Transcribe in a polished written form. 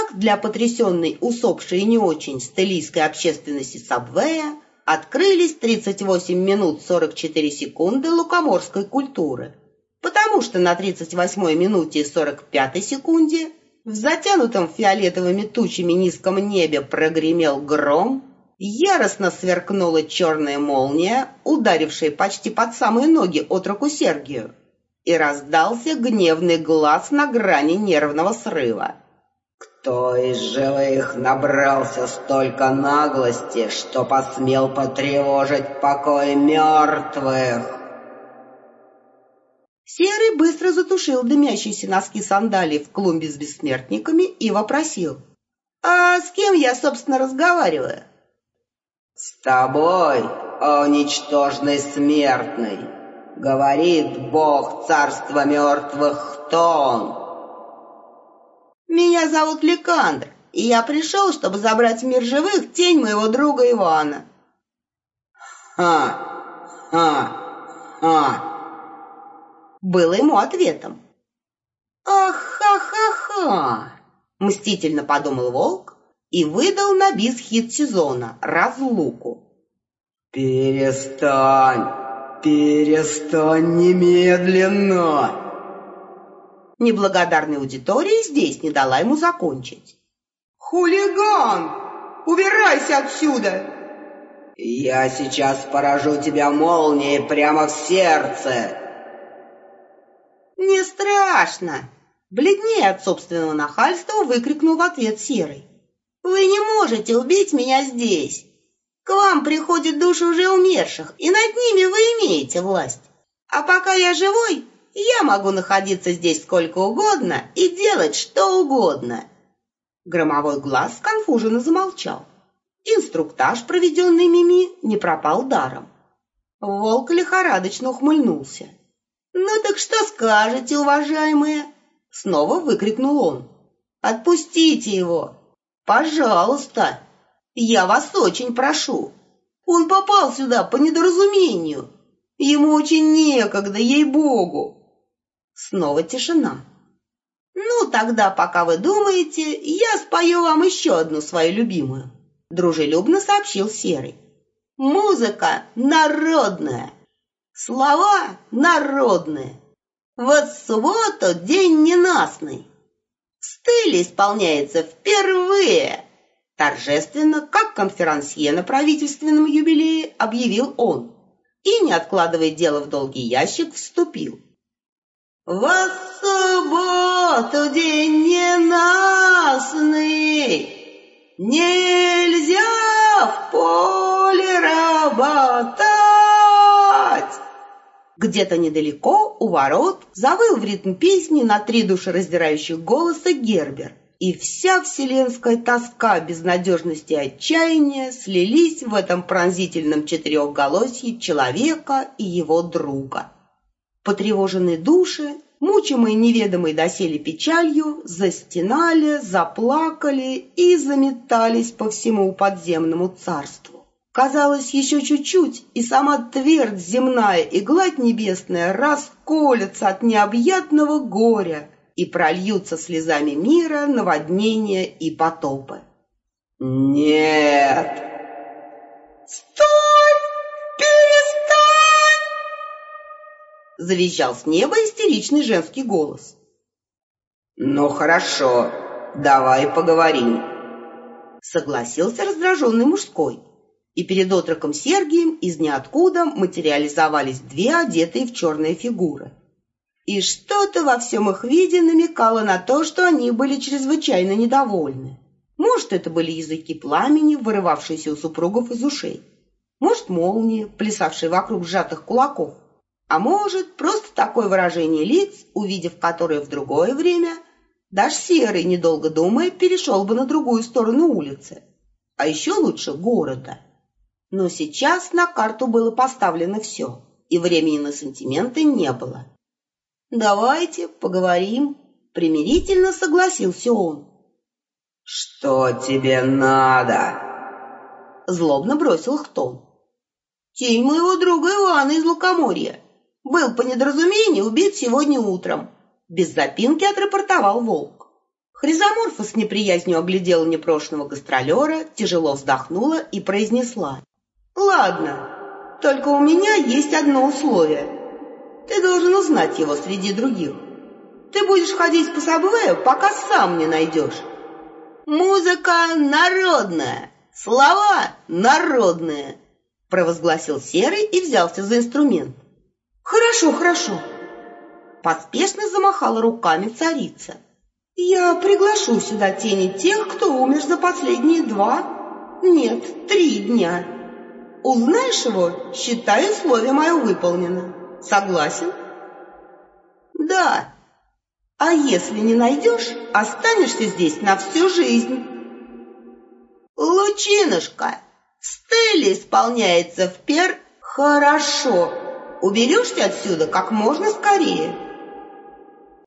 Так для потрясенной, усопшей и не очень стелийской общественности Сабвея открылись 38 минут 44 секунды лукоморской культуры, потому что на 38-й минуте и 45-й секунде в затянутом фиолетовыми тучами низком небе прогремел гром, яростно сверкнула черная молния, ударившая почти под самые ноги отроку Сергию, и раздался гневный глас на грани нервного срыва. «Кто из живых набрался столько наглости, что посмел потревожить покой мертвых?» Серый быстро затушил дымящиеся носки сандалий в клумбе с бессмертниками и вопросил: «А с кем я, собственно, разговариваю?» «С тобой, о ничтожный смертный, говорит Бог царства мертвых Хтон». «Меня зовут Ликандр, и я пришел, чтобы забрать в мир живых тень моего друга Ивана». «Ха-ха-ха!» было ему ответом. «Ах-ха-ха-ха!» — мстительно подумал волк и выдал на бис хит сезона «Разлуку». «Перестань! Перестань немедленно!» Неблагодарная аудитория здесь не дала ему закончить. «Хулиган! Убирайся отсюда!» «Я сейчас поражу тебя молнией прямо в сердце!» «Не страшно!» — бледнее от собственного нахальства выкрикнул в ответ Серый. «Вы не можете убить меня здесь! К вам приходят души уже умерших, и над ними вы имеете власть. А пока я живой, я могу находиться здесь сколько угодно и делать что угодно». Громовой глаз сконфуженно замолчал. Инструктаж, проведенный Мими, не пропал даром. Волк лихорадочно ухмыльнулся. «Ну так что скажете, уважаемые?» Снова выкрикнул он. «Отпустите его! Пожалуйста! Я вас очень прошу! Он попал сюда по недоразумению! Ему очень некогда, ей-богу!» Снова тишина. «Ну, тогда, пока вы думаете, я спою вам еще одну свою любимую», дружелюбно сообщил Серый. «Музыка народная, слова народные. Вот в субботу день ненастный. Стиль исполняется впервые!» Торжественно, как конферансье на правительственном юбилее, объявил он и, не откладывая дело в долгий ящик, вступил. «В субботу день ненастный, нельзя в поле работать!» Где-то недалеко, у ворот, завыл в ритм песни на 3 душераздирающих голоса Гербер, и вся вселенская тоска безнадежности и отчаяния слились в этом пронзительном четырехголосье человека и его друга. Потревоженные души, мучимые неведомой доселе печалью, застенали, заплакали и заметались по всему подземному царству. Казалось, еще чуть-чуть, и сама твердь земная и гладь небесная расколятся от необъятного горя и прольются слезами мира наводнения и потопы. «Нет!» «Стой! Перестань!» завизжал с неба истеричный женский голос. «Ну хорошо, давай поговорим», согласился раздраженный мужской. И перед отроком Сергием из ниоткуда материализовались 2 одетые в черные фигуры. И что-то во всем их виде намекало на то, что они были чрезвычайно недовольны. Может, это были языки пламени, вырывавшиеся у супругов из ушей. Может, молнии, плясавшие вокруг сжатых кулаков. А может, просто такое выражение лиц, увидев которое в другое время, даже Серый, недолго думая, перешел бы на другую сторону улицы. А еще лучше города. Но сейчас на карту было поставлено все, и времени на сантименты не было. «Давайте поговорим», — примирительно согласился он. «Что тебе надо?» — злобно бросил Хтон. «Тень моего друга Ивана из Лукоморья. Был по недоразумению убит сегодня утром», — без запинки отрапортовал волк. Хризоморфа с неприязнью оглядела непрошенного гастролера, тяжело вздохнула и произнесла: «Ладно, только у меня есть одно условие. Ты должен узнать его среди других. Ты будешь ходить по сабвею, пока сам не найдешь. Музыка народная, слова народные», — провозгласил Серый и взялся за инструмент. «Хорошо, хорошо», — поспешно замахала руками царица. «Я приглашу сюда тени тех, кто умер за последние 3 дня. Узнаешь его, считай, условие мое выполнено. Согласен?» «Да. А если не найдешь, останешься здесь на всю жизнь». «Лучинушка, стеле исполняется в пер...» «Хорошо. Уберешься отсюда как можно скорее.